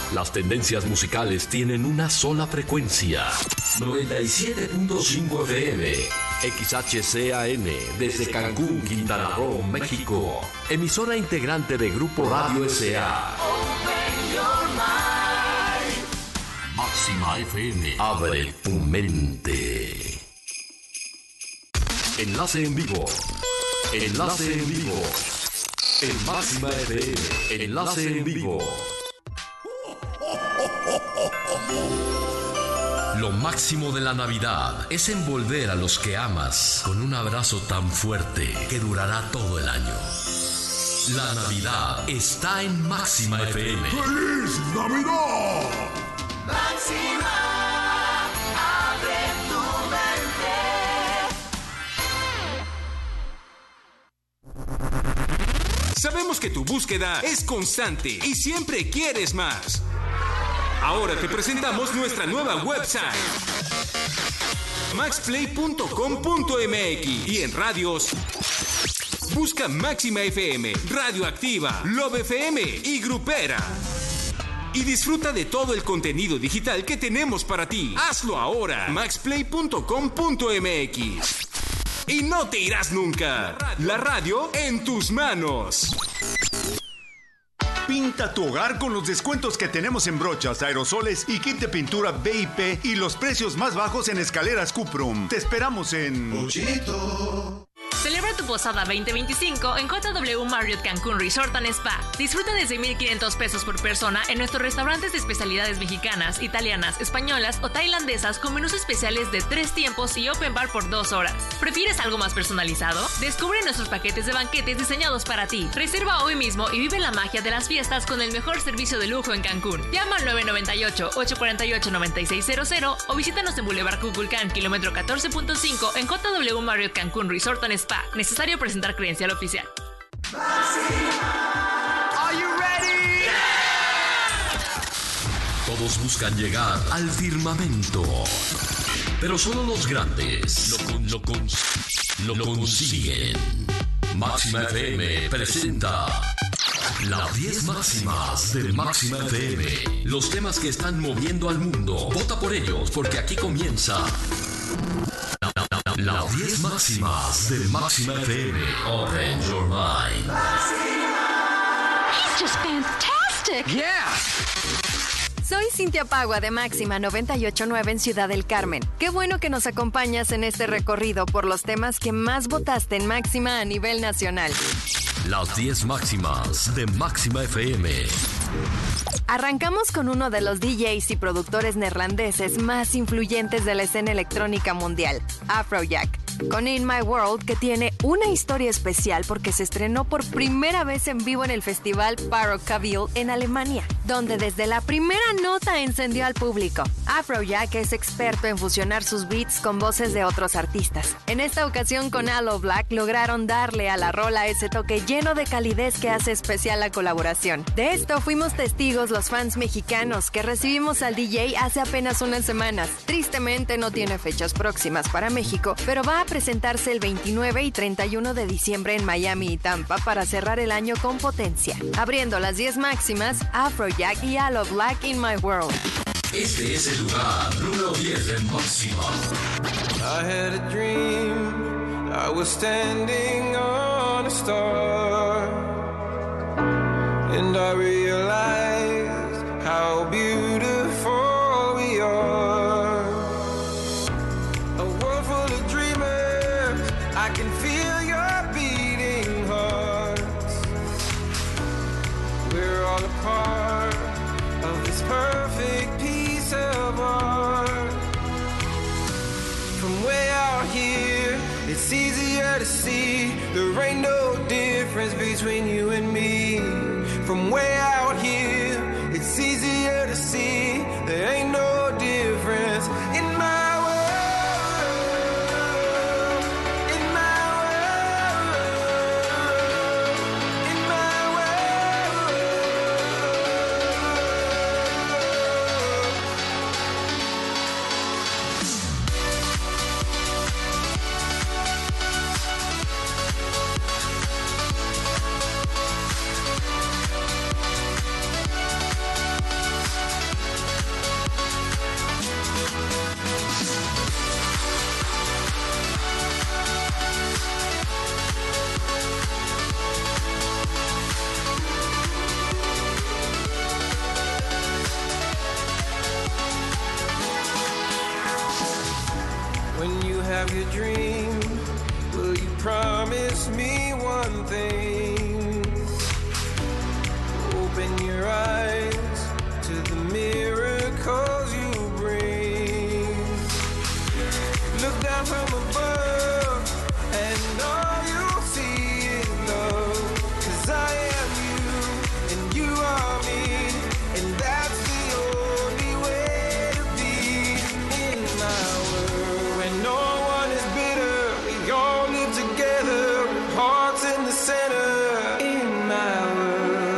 Las tendencias musicales tienen una sola frecuencia. 97.5 FM. XHCAN desde Cancún, Quintana Roo, México. Emisora integrante de Grupo Radio S.A. Máxima FM. Abre tu mente. Enlace en vivo. Enlace en vivo. En Máxima FM. Enlace en vivo. Lo máximo de la Navidad es envolver a los que amas con un abrazo tan fuerte que durará todo el año. La Navidad está en Máxima FM. ¡Feliz Navidad! Máxima, abre tu mente. Sabemos que tu búsqueda es constante y siempre quieres más. Ahora te presentamos nuestra nueva website, maxplay.com.mx, y en radios busca Máxima FM, Radioactiva, Love FM y Grupera. Y disfruta de todo el contenido digital que tenemos para ti. Hazlo ahora, maxplay.com.mx. Y no te irás nunca. La radio en tus manos. Pinta tu hogar con los descuentos que tenemos en brochas, aerosoles y kit de pintura VIP y los precios más bajos en escaleras Cuprum. Te esperamos en Pochito. Celebra tu posada 2025 en JW Marriott Cancún Resort and Spa. Disfruta de 6,500 pesos por persona en nuestros restaurantes de especialidades mexicanas, italianas, españolas o tailandesas con menús especiales de 3 tiempos y open bar por 2 horas. ¿Prefieres algo más personalizado? Descubre nuestros paquetes de banquetes diseñados para ti. Reserva hoy mismo y vive la magia de las fiestas con el mejor servicio de lujo en Cancún. Llama al 998-848-9600 o visítanos en Boulevard Cuculcán, kilómetro 14.5 en JW Marriott Cancún Resort and Spa. Necesario presentar credencial oficial. Are you ready? Yeah. Todos buscan llegar al firmamento, pero solo los grandes lo consiguen. Máxima FM presenta las 10 máximas de Máxima FM. Los temas que están moviendo al mundo. Vota por ellos porque aquí comienza las 10 máximas de Máxima FM. Open your mind. He's just fantastic. Yeah. Soy Cintia Pagua de Máxima 98.9 en Ciudad del Carmen. Qué bueno que nos acompañas en este recorrido por los temas que más votaste en Máxima a nivel nacional. Las 10 máximas de Máxima FM. Arrancamos con uno de los DJs y productores neerlandeses más influyentes de la escena electrónica mundial, Afrojack, con In My World, que tiene una historia especial porque se estrenó por primera vez en vivo en el festival Parokaville en Alemania, donde desde la primera nota encendió al público. Afrojack es experto en fusionar sus beats con voces de otros artistas. En esta ocasión con Aloe Black lograron darle a la rola ese toque lleno de calidez que hace especial la colaboración. De esto fuimos testigos los fans mexicanos que recibimos al DJ hace apenas unas semanas. Tristemente no tiene fechas próximas para México, pero va a presentarse el 29 y 31 de diciembre en Miami y Tampa para cerrar el año con potencia. Abriendo las 10 máximas, Afrojack y Aloe Black In My World. Este es el lugar número 10 de Máxima. I had a dream, I was standing on a star, and I realized how beautiful we are. A world full of dreamers, I can feel your beating hearts. We're all a part of this perfect piece of art. From way out here, it's easier to see there ain't no difference between you and me. From way out here, it's easier to see there ain't no difference in my world, in my world, in my world.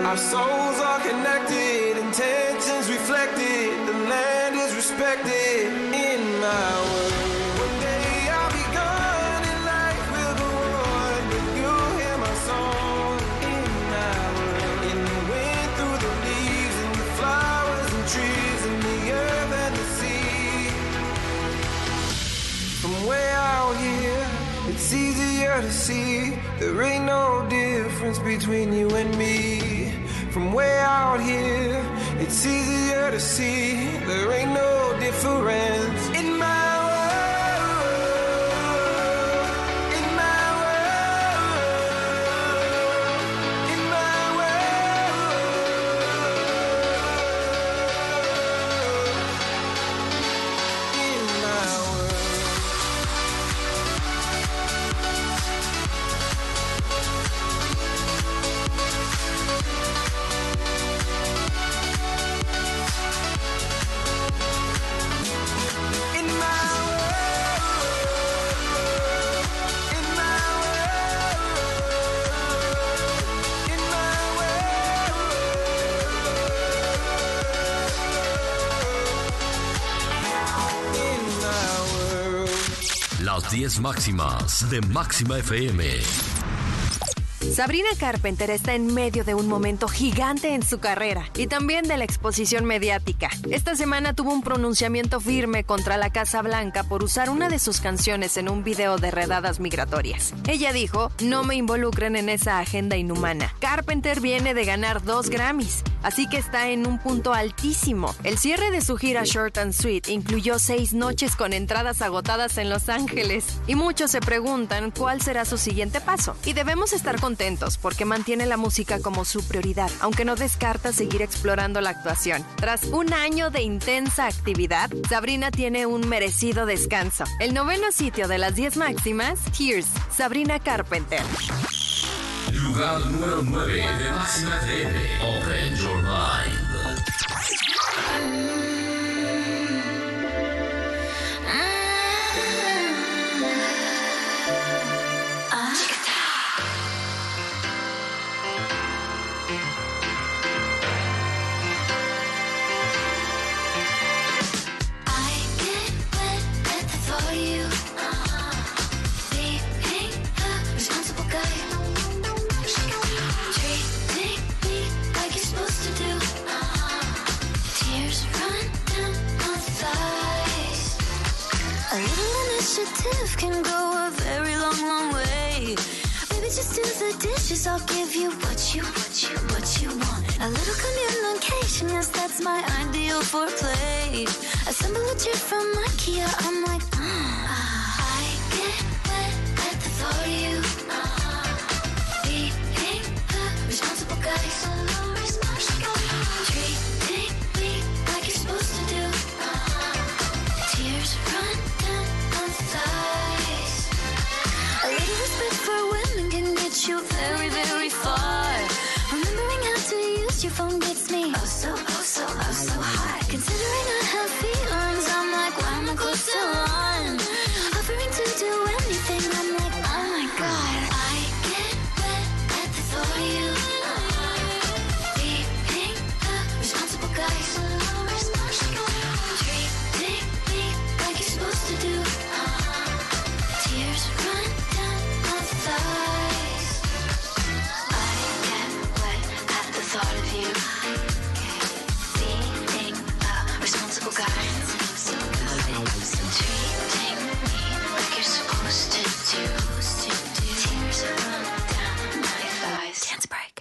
Our souls are connected, intentions reflected. The land is respected in my world. One day I'll be gone and life will go on, but you'll hear my song in my world. In the wind, through the leaves and the flowers and trees and the earth and the sea. From way out here, it's easier to see. There ain't no difference between you and me. From way out here, it's easier to see. There ain't no difference in my world, in my world, in my world, in my world. Las 10 máximas de Máxima FM. Sabrina Carpenter está en medio de un momento gigante en su carrera y también de la exposición mediática. Esta semana tuvo un pronunciamiento firme contra la Casa Blanca por usar una de sus canciones en un video de redadas migratorias. Ella dijo, no me involucren en esa agenda inhumana. Carpenter viene de ganar 2 Grammys, así que está en un punto altísimo. El cierre de su gira Short and Sweet incluyó 6 noches con entradas agotadas en Los Ángeles y muchos se preguntan cuál será su siguiente paso. Y debemos estar contentos porque mantiene la música como su prioridad, aunque no descarta seguir explorando la actuación. Tras un año de intensa actividad, Sabrina tiene un merecido descanso. El 9º sitio de las 10 máximas, Tears, Sabrina Carpenter. Lugar número 9 de Máxima FM. Open Your Mind. Can go a very long, long way. Baby, just do the dishes. I'll give you what you want. A little communication, yes, that's my ideal foreplay. Assemble a chair from IKEA. I'm like, I get wet at the thought of you. Being the responsible guy. Treating me like you're supposed to do. Tears run down my thighs. A little respect for women can get you very, very far. Remembering how to use your phone gets me oh so high. Considering I have feelings, I'm like, why am I close to one? Offering to do anything, I'm like, oh my god. I get wet at the thought of you. Being the responsible guy. Treating me like you're supposed to do. Tears run down my thighs. I get wet at the thought of you. Being a responsible guy. Treating me like you're supposed to do. Tears run down my thighs. Dance break.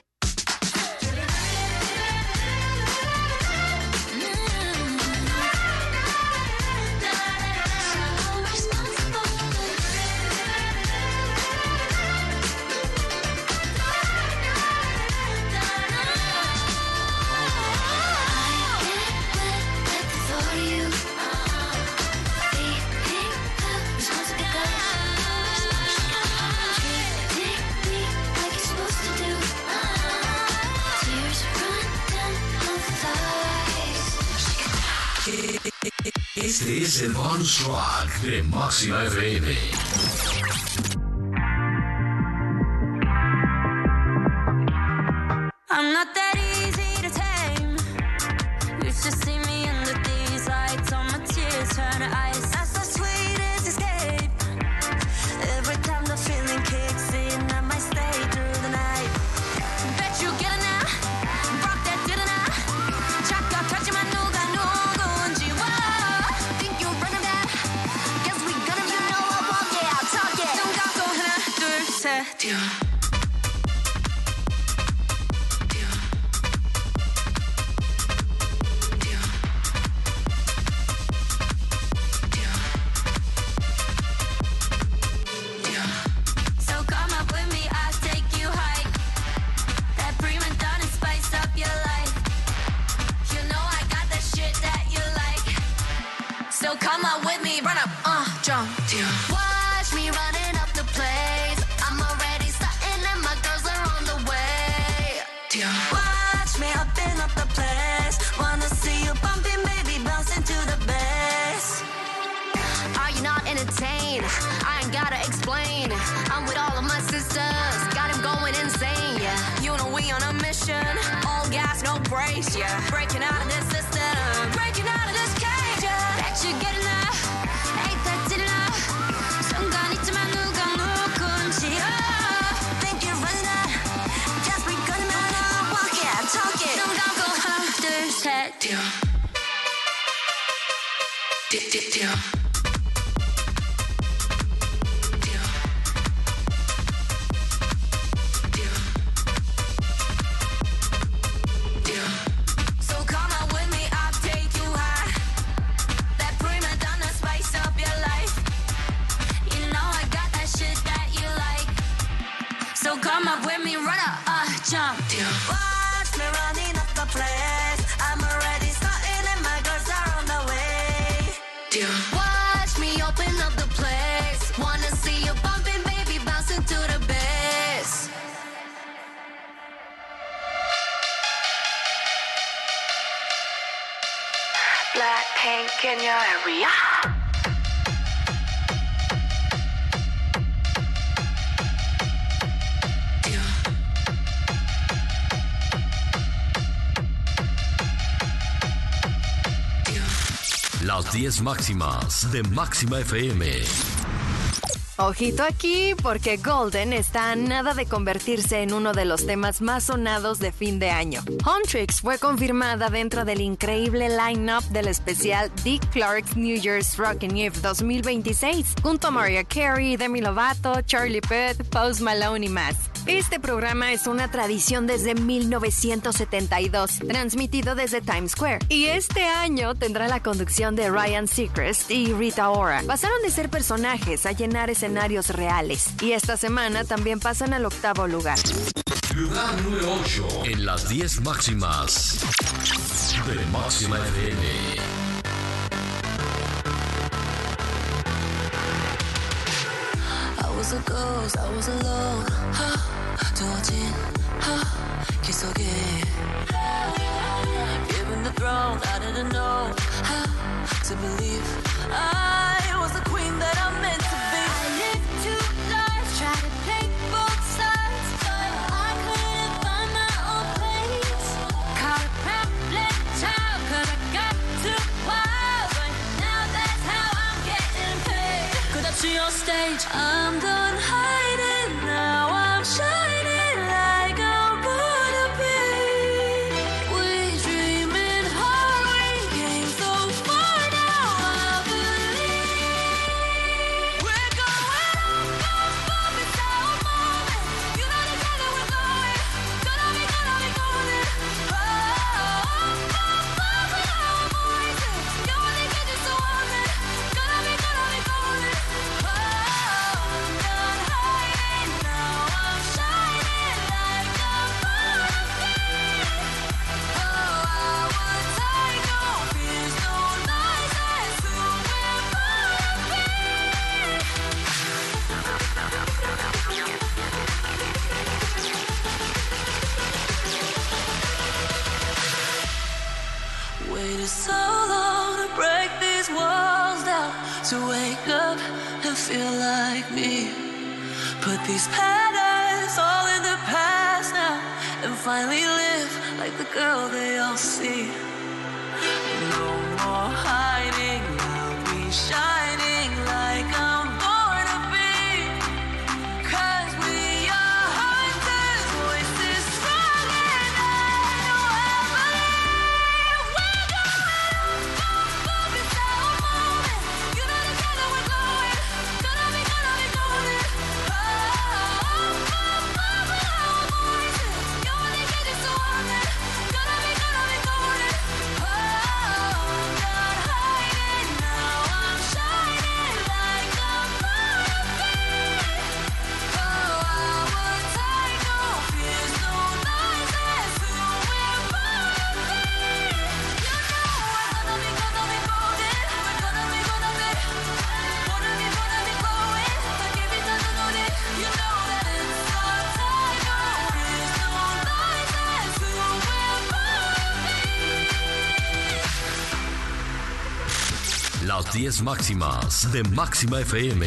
Este es el bonus track de Máxima FM. I I'm not that easy to tame. You should see me under these lights. All my tears turn to ice. That's the sweetest escape. Every time the feeling kicks in, I might stay through the night. Bet you get it now. Rock that did it now. 잠깐 터지만 누가 누군지. Whoa. Think you're running that? Guess we gonna, you know I walk it out, talk it. 눈 감고 하나, 둘, 셋. So come on with me, run up, jump. Watch me running up the place. I'm already starting and my girls are on the way. Watch me upping up the place. Wanna see you bumping, baby, bouncing to the bass. Are you not entertained? I ain't gotta explain. I'm with all of my sisters, got him going insane, yeah. You know we on a mission, all gas, no brakes, yeah. Breaking out of this system, breaking out of this cage, yeah. Bet you getting up, ain't that did enough. 순간 있지만 누가 누군지, think you're running out. Just be gonna walk it, talk it. 눈 감고 하나, 둘, 셋. Come up with me, run up, jump. Watch me running up the place. I'm already starting and my girls are on the way. Watch me open up the place. Wanna see you bumping, baby, bouncing to the bass. Blackpink in your area. Las 10 máximas de Máxima FM. Ojito aquí, porque Golden está a nada de convertirse en uno de los temas más sonados de fin de año. Huntrix fue confirmada dentro del increíble line-up del especial Dick Clark's New Year's Rockin' Eve 2026, junto a Mariah Carey, Demi Lovato, Charlie Puth, Post Malone y más. Este programa es una tradición desde 1972, transmitido desde Times Square. Y este año tendrá la conducción de Ryan Seacrest y Rita Ora. Pasaron de ser personajes a llenar escenarios reales. Y esta semana también pasan al 8º lugar. Lugar número 8 en las 10 máximas de Máxima FM. I was a ghost, I was alone. 두어진 길 속에 given the throne, I didn't know how to believe I was the queen that I'm meant to be. I lived 2 lives, tried to play both sides, but I couldn't find my own place. Caught a pamphlet child, 'cause I got too wild, but now that's how I'm getting paid. 끝없이 on stage, I'm done hiding, now I'm shining like I'm born to be. We dreaming hard, we came so far, now I believe we're going up, it's our moment. You know together we're going, gonna be golden. Oh, with our voices, you only get just so woman. Gonna be golden. Oh, I'm done hiding, now I'm shining like I'm born to be. Oh, I would take no fears, no lies, and soon we're born to be. Waited so long to break these walls down, to wake up and feel like me. Put these patterns all in the past now, and finally live like the girl they all see. No more hiding, I'll be shining like I'm born to be. 'Cause we are hunters, voices strong and I know I believe. We're going up, it's our moment. You know the color we're glowing. Gonna be golden. Oh, you only get it so often. Gonna be golden. Oh, I'm not hiding now. I'm shining like I'm born to be. Oh, our tide, no fears, no lies. That's who we're born to be. You know we're gonna be golden. We're gonna be glowing. I give it to the golden. You know that it's our tide, no fears, no lies. That's who we're born to be. Las 10 máximas de Máxima FM.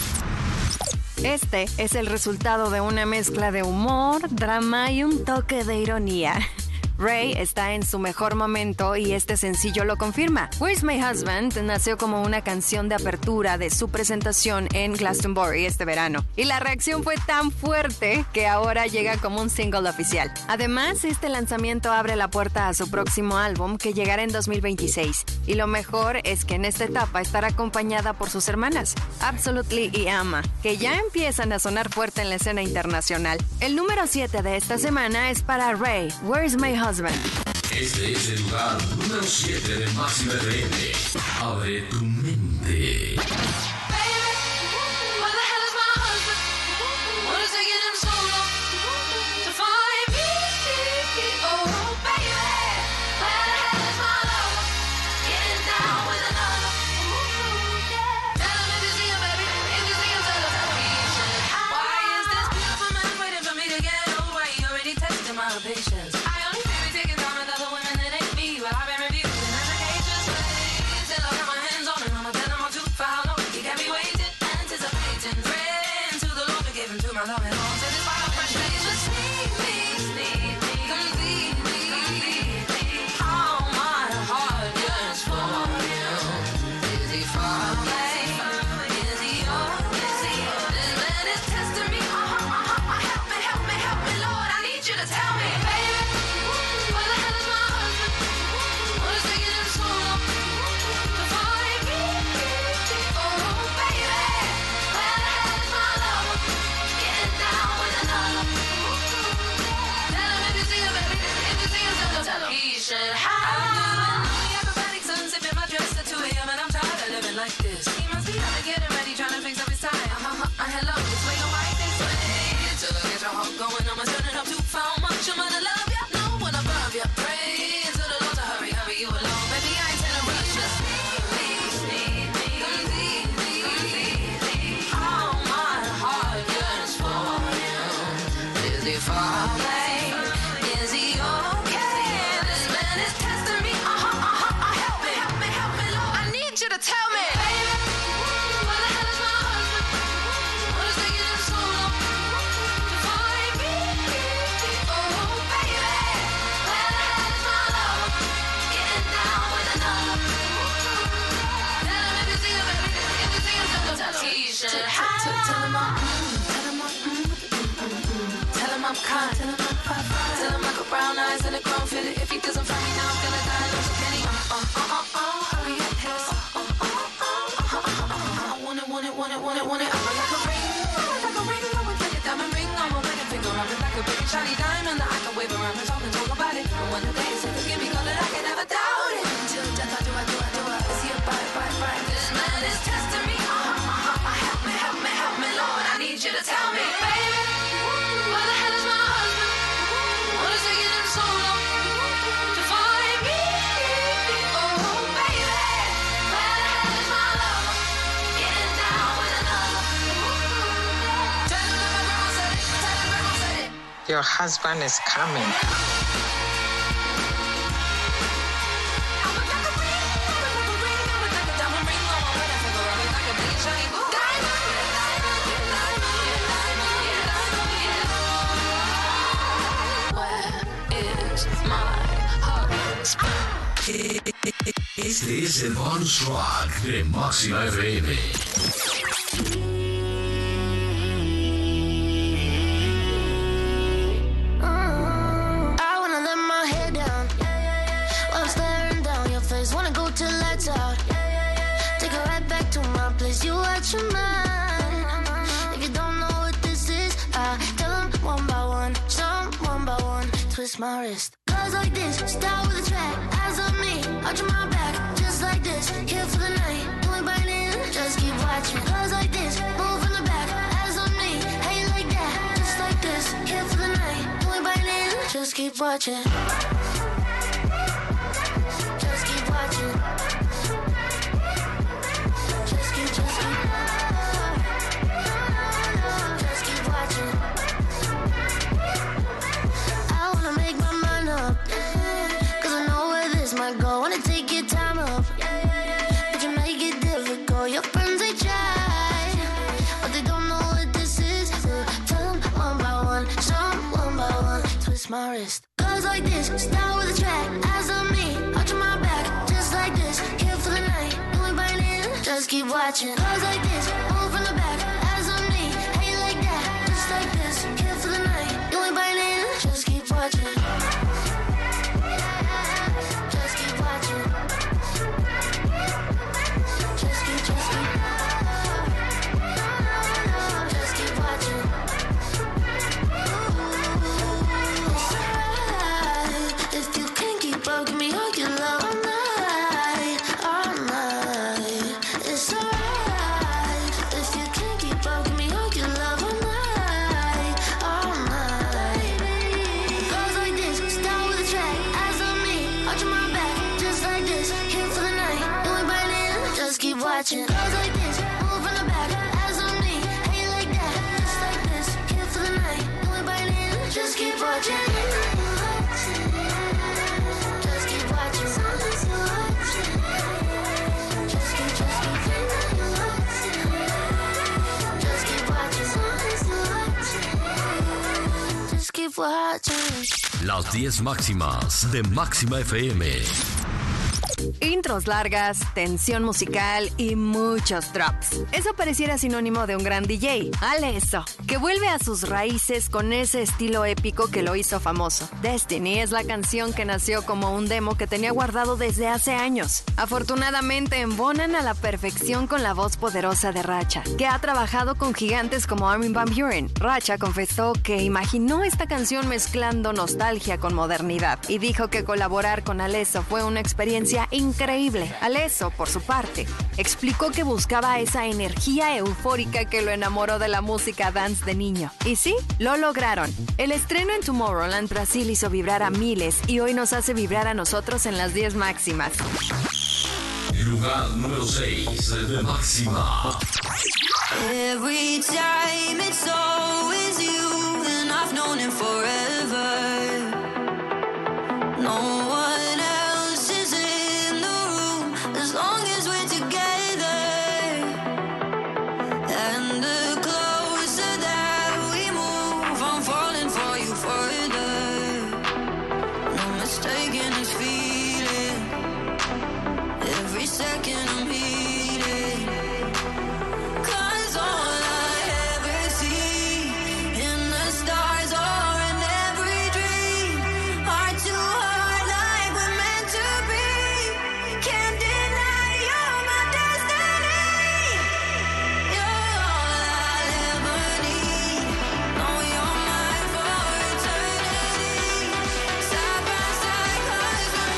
Este es el resultado de una mezcla de humor, drama y un toque de ironía. Ray está en su mejor momento y este sencillo lo confirma. Where's My Husband nació como una canción de apertura de su presentación en Glastonbury este verano. Y la reacción fue tan fuerte que ahora llega como un single oficial. Además, este lanzamiento abre la puerta a su próximo álbum que llegará en 2026. Y lo mejor es que en esta etapa estará acompañada por sus hermanas, Absolutely y Ama, que ya empiezan a sonar fuerte en la escena internacional. El número 7 de esta semana es para Ray, Where's My Husband. Este es el lugar número 7 de Máxima FM. Abre tu mente. Where the hell is my husband? What is taking him so long to find me? Oh, baby, where the hell is my lover? Getting down with another. Tell him if you see him, baby. If you see him, tell him. Why is this beautiful man waiting for me to get over? He already tested my patience. I only be taking time with other women that ain't me, but I've been reviewed and efficacious ways. Till I got my hands on him, I'ma tell him I'm too foul. No, he got me waiting, anticipating, praying to the Lord to give him to my love and all. So this why I'm frustrated. Just need me, completely. All my heart yearns for him. Is he far away? Is he yours? This man is testing me. Help me, Lord. I need you to tell me, baby. Where the hell is my husband? What is taking him so long to find me? Oh, baby, where the hell is my lover? Getting down with another. Tell him if you see him, baby. If you see him, tell him. He should have. Acrobatics and zipping my dress at 2 a.m. and I'm tired of living like this. He must be out to getting ready, trying to fix up his tie. Hello, this way, no white this way. Till I get your heart going, I'ma turn it up too far. Much I'm gonna love ya, no one above ya. Pray to the Lord to hurry you along. Baby, I ain't in a rush, just need me, completely. All my heart yearns for him. Is he far away? Is he okay? This man is testing me. Help me, Lord. I need you to tell me, baby. Where the hell is my husband? What is taking him so long to find me? Oh, baby, where the hell is my lover? Getting down with another. Tell him if you see him, baby. If you see him, tell him. He should have. Tell him I'm kind. Tell him I got brown eyes and a chrome fitted. If he doesn't find me now, I'm gonna die. Lose a penny. Hurry up, hiss. I want it. I'm like a ring. Like a diamond ring on my wedding finger. I'm like a big shiny diamond that I can wave around and talk about it. And when the day is here, give me color, I can never doubt it. Until death, I do. Is he a bite? This man is testing me. Help me, Lord. I need you to tell me, baby. Where the hell is my husband? What is taking him so long to find me? Oh, baby, where the hell is my lover? Getting down with another. Tell him that my grandma said it. Your husband is coming. Este es el bonus track de Máxima FM. I wanna let my head down while staring down your face. Wanna go till lights out. Take it right back to my place. You out your mind. If you don't know what this is, I tell them one by one, some one by one. Twist my wrist. Cause like this, start with a track. Eyes on me, arch my back. Just like this, here for the night. You ain't biting, just keep watching. Cause like this, move in the back. Eyes on me, hey like that. Just like this, here for the night. You ain't biting, just keep watching. Just keep watching. Just keep. Just keep watching. I wanna make my mind up, cause I know where this might go. Wanna take your time up, but you make it difficult. Your friends they try, but they don't know what this is. So tell them one by one, some one by one. Twist my wrist. Cause like this, start with a track. Eyes on me, arch my back. Just like this, here for the night. You ain't biting, just keep watching. Cause like this, move from the back. Eyes on me, hey like that. Just like this, here for the night. You ain't biting, just keep watching. Just keep watching. Just keep. Just keep watching. It's alright if you can't keep up, give me all your love all night, all night. It's alright if you can't keep up, give me all your love all night, all night. Goes like this, start with a track. Eyes on me, arch my back. Just like this, here for the night. You ain't biting, just keep watching. Goes like this, move from the back. Eyes on me, hey like that. Just like this, here for the night. You ain't biting, just keep watching. Just keep watching. Just keep. Just keep watching. Just keep watching. Las 10 máximas de Máxima FM. Intros largas, tensión musical y muchos drops. Eso pareciera sinónimo de un gran DJ, Alesso, que vuelve a sus raíces con ese estilo épico que lo hizo famoso. Destiny es la canción que nació como un demo que tenía guardado desde hace años. Afortunadamente embonan a la perfección con la voz poderosa de Racha, que ha trabajado con gigantes como Armin van Buuren. Racha confesó que imaginó esta canción mezclando nostalgia con modernidad y dijo que colaborar con Alesso fue una experiencia increíble. Alesso, por su parte, explicó que buscaba esa energía eufórica que lo enamoró de la música dance de niño. Y sí, lo lograron. El estreno en Tomorrowland Brasil hizo vibrar a miles y hoy nos hace vibrar a nosotros en las 10 máximas. Lugar número 6 de Máxima. Every time it's always you, and I've known it forever. No one else is in the room as long as we're together. And the closer that we move, I'm falling for you further. No mistaking this feeling. Every second I'm healing. 'Cause all I ever see in the stars or in every dream are two heart like we're meant to be. Can't deny you're my destiny. You're all I'll ever need. Know you're mine for eternity. Side by side 'cause we're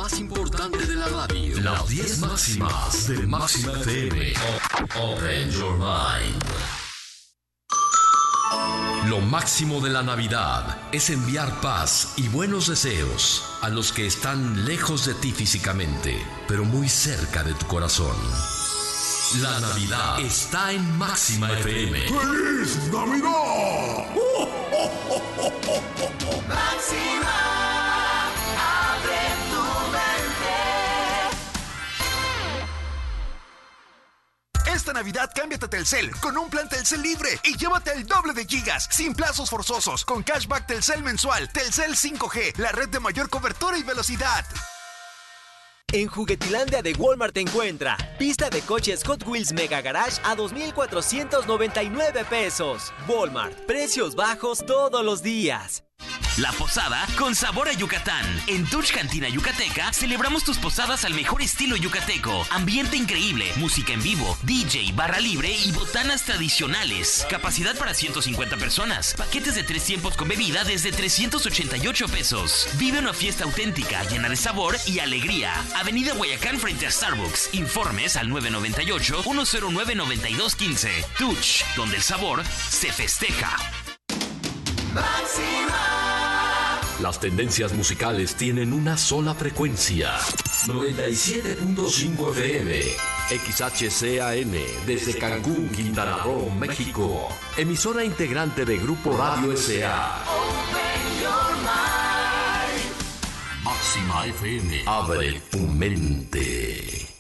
más importante de la radio. Las 10 máximas de Máxima FM. Open your mind. Lo máximo de la Navidad es enviar paz y buenos deseos a los que están lejos de ti físicamente, pero muy cerca de tu corazón. La Navidad está en Máxima FM. ¡Feliz Navidad! Máxima, abre tu mente. Esta Navidad cámbiate a Telcel con un plan Telcel libre y llévate el doble de gigas sin plazos forzosos con cashback Telcel mensual. Telcel 5G, la red de mayor cobertura y velocidad. En Juguetilandia de Walmart encuentra pista de coches Hot Wheels Mega Garage a 2,499 pesos. Walmart, precios bajos todos los días. La posada con sabor a Yucatán. En Touch Cantina Yucateca celebramos tus posadas al mejor estilo yucateco. Ambiente increíble, música en vivo, DJ, barra libre y botanas tradicionales. Capacidad para 150 personas. Paquetes de 3 tiempos con bebida desde 388 pesos. Vive una fiesta auténtica, llena de sabor y alegría. Avenida Guayacán frente a Starbucks. Informes al 998-109-9215. Touch, donde el sabor se festeja. Máxima. Las tendencias musicales tienen una sola frecuencia. 97.5 FM. XHCAN desde Cancún, Quintana Roo, México. Emisora integrante de Grupo Radio S.A. Open your mind. Máxima FM. Abre tu mente.